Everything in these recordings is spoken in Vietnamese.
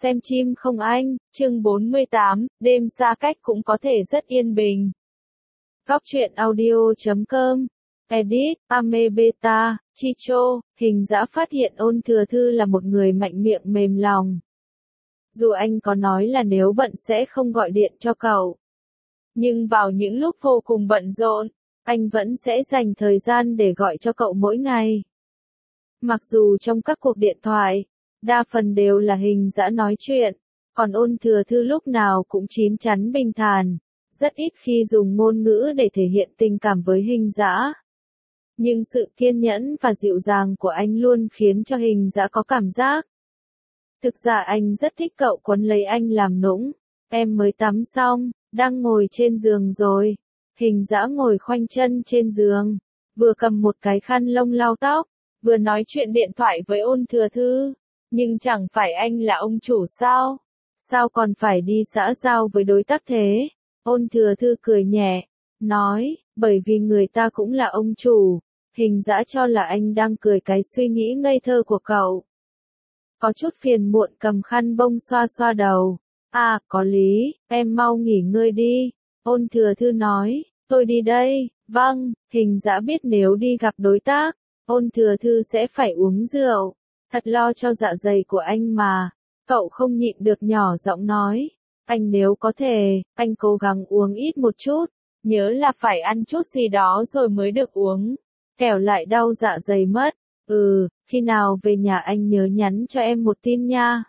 Xem chim không anh, chương 48, đêm xa cách cũng có thể rất yên bình. Góc truyện audio.com, edit, Amebeta, Chicho, Hình Dã phát hiện Ôn Thừa Thư là một người mạnh miệng mềm lòng. Dù anh có nói là nếu bận sẽ không gọi điện cho cậu. Nhưng vào những lúc vô cùng bận rộn, anh vẫn sẽ dành thời gian để gọi cho cậu mỗi ngày. Mặc dù trong các cuộc điện thoại, đa phần đều là Hình Dã nói chuyện, còn Ôn Thừa Thư lúc nào cũng chín chắn bình thản, rất ít khi dùng ngôn ngữ để thể hiện tình cảm với Hình Dã. Nhưng sự kiên nhẫn và dịu dàng của anh luôn khiến cho Hình Dã có cảm giác. Thực ra anh rất thích cậu quấn lấy anh làm nũng. Em mới tắm xong, đang ngồi trên giường rồi. Hình Dã ngồi khoanh chân trên giường, vừa cầm một cái khăn lông lau tóc, vừa nói chuyện điện thoại với Ôn Thừa Thư. Nhưng chẳng phải anh là ông chủ sao? Sao còn phải đi xã giao với đối tác thế? Ôn Thừa Thư cười nhẹ, nói, bởi vì người ta cũng là ông chủ. Hình Dã cho là anh đang cười cái suy nghĩ ngây thơ của cậu. Có chút phiền muộn cầm khăn bông xoa xoa đầu. À, có lý, em mau nghỉ ngơi đi. Ôn Thừa Thư nói, tôi đi đây. Vâng, Hình Dã biết nếu đi gặp đối tác, Ôn Thừa Thư sẽ phải uống rượu. Thật lo cho dạ dày của anh mà. Cậu không nhịn được nhỏ giọng nói. Anh nếu có thể, anh cố gắng uống ít một chút. Nhớ là phải ăn chút gì đó rồi mới được uống. Kẻo lại đau dạ dày mất. Khi nào về nhà anh nhớ nhắn cho em một tin nha.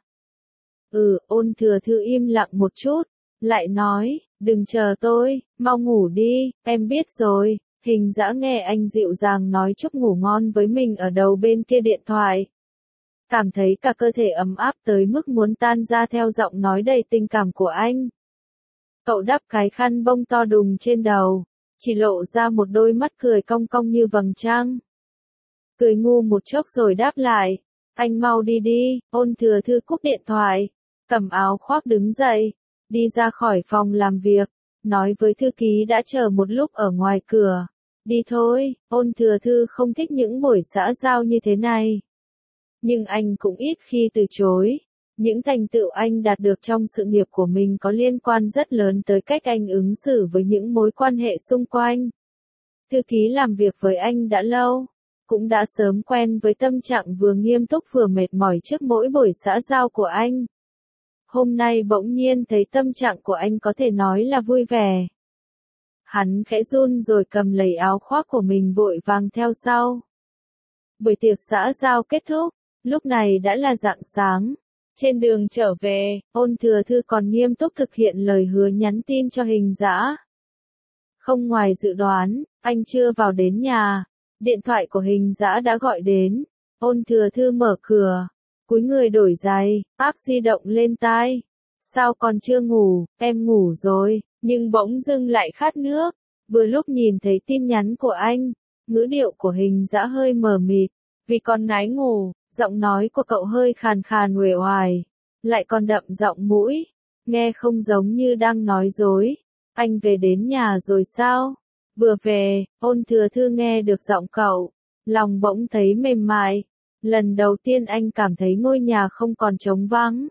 Ôn Thừa Thư im lặng một chút. Lại nói, đừng chờ tôi, mau ngủ đi, em biết rồi. Hình Dã nghe anh dịu dàng nói chúc ngủ ngon với mình ở đầu bên kia điện thoại. Cảm thấy cả cơ thể ấm áp tới mức muốn tan ra theo giọng nói đầy tình cảm của anh. Cậu đắp cái khăn bông to đùng trên đầu, chỉ lộ ra một đôi mắt cười cong cong như vầng trăng. Cười ngu một chốc rồi đáp lại, anh mau đi đi. Ôn Thừa Thư cúp điện thoại, cầm áo khoác đứng dậy, đi ra khỏi phòng làm việc, nói với thư ký đã chờ một lúc ở ngoài cửa. Đi thôi. Ôn Thừa Thư không thích những buổi xã giao như thế này. Nhưng anh cũng ít khi từ chối. Những thành tựu anh đạt được trong sự nghiệp của mình có liên quan rất lớn tới cách anh ứng xử với những mối quan hệ xung quanh. Thư ký làm việc với anh đã lâu, cũng đã sớm quen với tâm trạng vừa nghiêm túc vừa mệt mỏi trước mỗi buổi xã giao của anh. Hôm nay bỗng nhiên thấy tâm trạng của anh có thể nói là vui vẻ. Hắn khẽ run rồi cầm lấy áo khoác của mình vội vàng theo sau. Buổi tiệc xã giao kết thúc, lúc này đã là rạng sáng. Trên đường trở về, Ôn Thừa Thư còn nghiêm túc thực hiện lời hứa nhắn tin cho Hình Dã. Không ngoài dự đoán, anh chưa vào đến nhà. Điện thoại của Hình Dã đã gọi đến. Ôn Thừa Thư mở cửa, cúi người đổi giày, áp di động lên tai. Sao còn chưa ngủ? Em ngủ rồi, nhưng bỗng dưng lại khát nước. Vừa lúc nhìn thấy tin nhắn của anh, ngữ điệu của Hình Dã hơi mờ mịt, vì còn ngái ngủ, giọng nói của cậu hơi khàn khàn uể oải, lại còn đậm giọng mũi, nghe không giống như đang nói dối. Anh về đến nhà rồi sao? Vừa về, Ôn Thừa Thư nghe được giọng cậu, lòng bỗng thấy mềm mại. Lần đầu tiên anh cảm thấy ngôi nhà không còn trống vắng.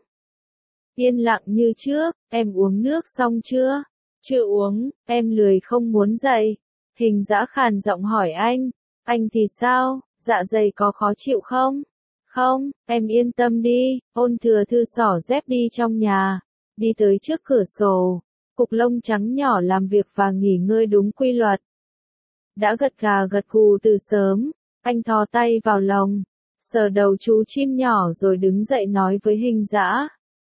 Yên lặng như trước. Em uống nước xong chưa? Chưa uống, em lười không muốn dậy. Hình Dã khàn giọng hỏi anh. Anh thì sao, dạ dày có khó chịu không? Không, em yên tâm đi. Ôn Thừa Thư xỏ dép đi trong nhà, đi tới trước cửa sổ. Cục lông trắng nhỏ làm việc và nghỉ ngơi đúng quy luật. Đã gật gà gật gù từ sớm, anh thò tay vào lồng, sờ đầu chú chim nhỏ rồi đứng dậy nói với Hình Dã.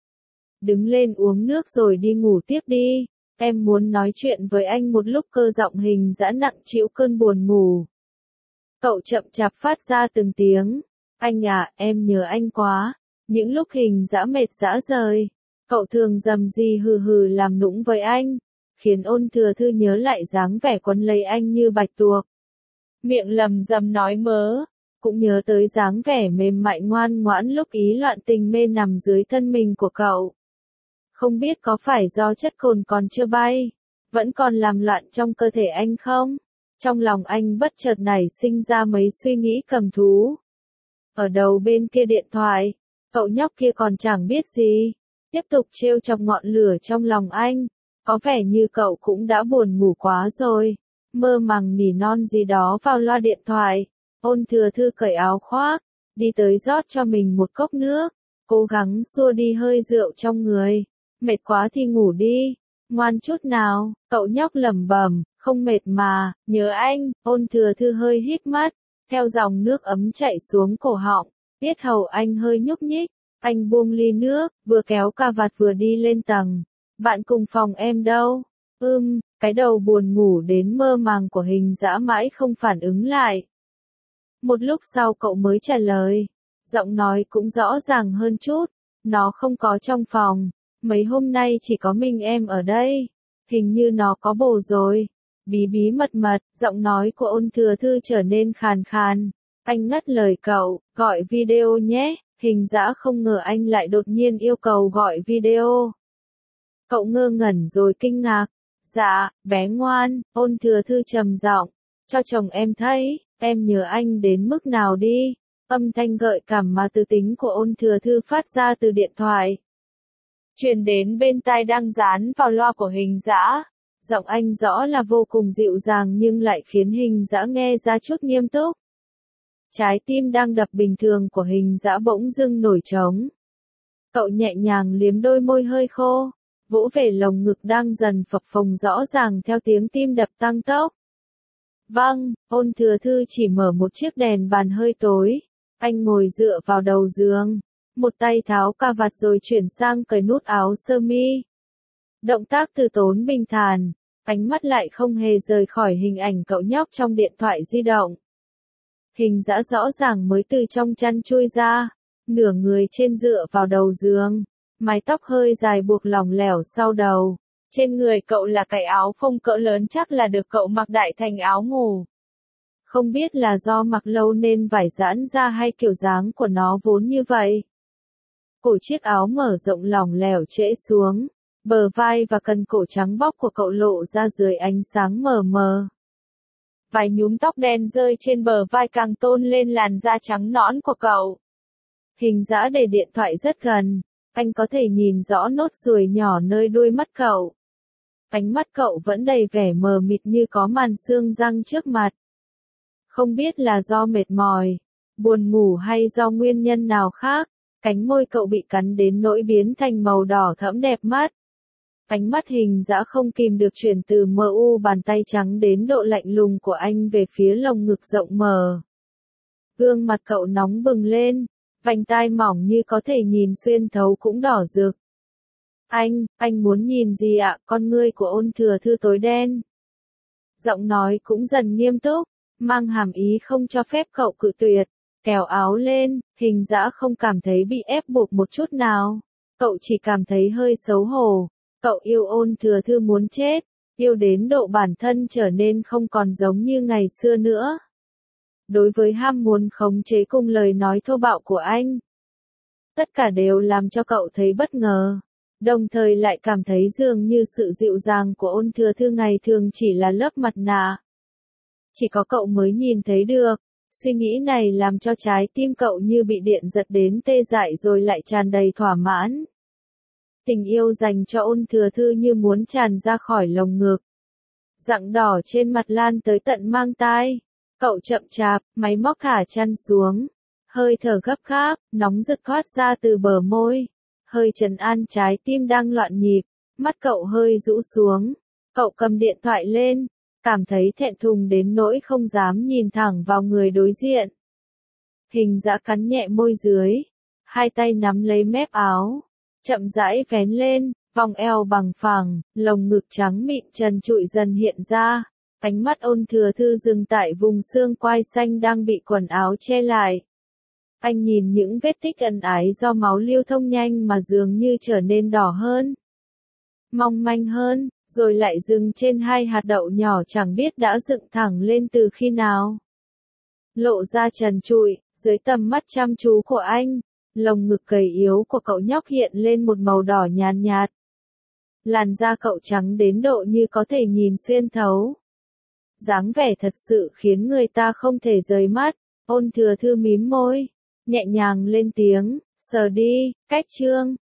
Đứng lên uống nước rồi đi ngủ tiếp đi, em muốn nói chuyện với anh một lúc. Cơ giọng Hình Dã nặng trĩu cơn buồn ngủ. Cậu chậm chạp phát ra từng tiếng, anh à, em nhớ anh quá. Những lúc Hình Dã mệt rã rời, cậu thường rầm rì hừ hừ làm nũng với anh, khiến Ôn Thừa Thư nhớ lại dáng vẻ quấn lấy anh như bạch tuộc. Miệng lầm rầm nói mớ, cũng nhớ tới dáng vẻ mềm mại ngoan ngoãn lúc ý loạn tình mê nằm dưới thân mình của cậu. Không biết có phải do chất cồn còn chưa bay, vẫn còn làm loạn trong cơ thể anh không? Trong lòng anh bất chợt nảy sinh ra mấy suy nghĩ cầm thú. Ở đầu bên kia điện thoại, cậu nhóc kia còn chẳng biết gì, tiếp tục trêu chọc ngọn lửa trong lòng anh. Có vẻ như cậu cũng đã buồn ngủ quá rồi. Mơ màng nỉ non gì đó vào loa điện thoại. Ôn Thừa Thư cởi áo khoác, đi tới rót cho mình một cốc nước, cố gắng xua đi hơi rượu trong người. Mệt quá thì ngủ đi, ngoan chút nào, cậu nhóc lẩm bẩm, không mệt mà, nhớ anh. Ôn Thừa Thư hơi híp mắt, theo dòng nước ấm chảy xuống cổ họng, yết hầu anh hơi nhúc nhích, anh buông ly nước, vừa kéo cà vạt vừa đi lên tầng. Bạn cùng phòng em đâu? Cái đầu buồn ngủ đến mơ màng của Hình Dã mãi không phản ứng lại. Một lúc sau cậu mới trả lời, giọng nói cũng rõ ràng hơn chút, nó không có trong phòng, mấy hôm nay chỉ có mình em ở đây, hình như nó có bồ rồi. Bí bí mật mật, giọng nói của Ôn Thừa Thư trở nên khàn khàn. Anh ngắt lời cậu, gọi video nhé. Hình Dã không ngờ anh lại đột nhiên yêu cầu gọi video. Cậu ngơ ngẩn rồi kinh ngạc. Dạ, bé ngoan, Ôn Thừa Thư trầm giọng, cho chồng em thấy, em nhớ anh đến mức nào đi. Âm thanh gợi cảm mà từ tính của Ôn Thừa Thư phát ra từ điện thoại, truyền đến bên tai đang dán vào loa của Hình Dã. Giọng anh rõ là vô cùng dịu dàng nhưng lại khiến Hình Dã nghe ra chút nghiêm túc. Trái tim đang đập bình thường của Hình Dã bỗng dưng nổi trống. Cậu nhẹ nhàng liếm đôi môi hơi khô, vỗ về lồng ngực đang dần phập phồng rõ ràng theo tiếng tim đập tăng tốc. Vâng, Ôn Thừa Thư chỉ mở một chiếc đèn bàn hơi tối. Anh ngồi dựa vào đầu giường, một tay tháo cà vạt rồi chuyển sang cởi nút áo sơ mi. Động tác từ tốn bình thản, ánh mắt lại không hề rời khỏi hình ảnh cậu nhóc trong điện thoại di động. Hình Dã rõ ràng mới từ trong chăn chui ra, nửa người trên dựa vào đầu giường, mái tóc hơi dài buộc lỏng lẻo sau đầu. Trên người cậu là cái áo phông cỡ lớn chắc là được cậu mặc đại thành áo ngủ. Không biết là do mặc lâu nên vải giãn ra hay kiểu dáng của nó vốn như vậy. Cổ chiếc áo mở rộng lỏng lẻo trễ xuống, bờ vai và cần cổ trắng bóc của cậu lộ ra dưới ánh sáng mờ mờ. Vài nhúm tóc đen rơi trên bờ vai càng tôn lên làn da trắng nõn của cậu. Hình Dã để điện thoại rất gần, anh có thể nhìn rõ nốt ruồi nhỏ nơi đuôi mắt cậu. Ánh mắt cậu vẫn đầy vẻ mờ mịt như có màn xương răng trước mặt. Không biết là do mệt mỏi, buồn ngủ hay do nguyên nhân nào khác, cánh môi cậu bị cắn đến nỗi biến thành màu đỏ thẫm đẹp mắt. Ánh mắt Hình Dã không kìm được chuyển từ mờ u bàn tay trắng đến độ lạnh lùng của anh về phía lồng ngực rộng mở. Gương mặt cậu nóng bừng lên, vành tai mỏng như có thể nhìn xuyên thấu cũng đỏ rực. Anh muốn nhìn gì ạ? Con ngươi của Ôn Thừa Thư tối đen. Giọng nói cũng dần nghiêm túc, mang hàm ý không cho phép cậu cự tuyệt. Kéo áo lên, Hình Dã không cảm thấy bị ép buộc một chút nào. Cậu chỉ cảm thấy hơi xấu hổ. Cậu yêu Ôn Thừa Thư muốn chết, yêu đến độ bản thân trở nên không còn giống như ngày xưa nữa. Đối với ham muốn khống chế cùng lời nói thô bạo của anh, tất cả đều làm cho cậu thấy bất ngờ, đồng thời lại cảm thấy dường như sự dịu dàng của Ôn Thừa Thư ngày thường chỉ là lớp mặt nạ. Chỉ có cậu mới nhìn thấy được. Suy nghĩ này làm cho trái tim cậu như bị điện giật đến tê dại rồi lại tràn đầy thỏa mãn. Tình yêu dành cho Ôn Thừa Thư như muốn tràn ra khỏi lồng ngực. Rặng đỏ trên mặt lan tới tận mang tai. Cậu chậm chạp, máy móc thả chăn xuống. Hơi thở gấp gáp, nóng rực thoát ra từ bờ môi. Hơi trấn an trái tim đang loạn nhịp. Mắt cậu hơi rũ xuống. Cậu cầm điện thoại lên, cảm thấy thẹn thùng đến nỗi không dám nhìn thẳng vào người đối diện. Hình Dã cắn nhẹ môi dưới, hai tay nắm lấy mép áo, chậm rãi vén lên, vòng eo bằng phẳng, lồng ngực trắng mịn trần trụi dần hiện ra. Ánh mắt Ôn Thừa Thư dừng tại vùng xương quai xanh đang bị quần áo che lại. Anh nhìn những vết tích ẩn ái do máu lưu thông nhanh mà dường như trở nên đỏ hơn, mong manh hơn, rồi lại dừng trên hai hạt đậu nhỏ chẳng biết đã dựng thẳng lên từ khi nào. Lộ ra trần trụi, dưới tầm mắt chăm chú của anh, lồng ngực gầy yếu của cậu nhóc hiện lên một màu đỏ nhàn nhạt. Làn da cậu trắng đến độ như có thể nhìn xuyên thấu. Dáng vẻ thật sự khiến người ta không thể rời mắt. Ôn Thừa Thư mím môi, nhẹ nhàng lên tiếng, sờ đi, cách chương.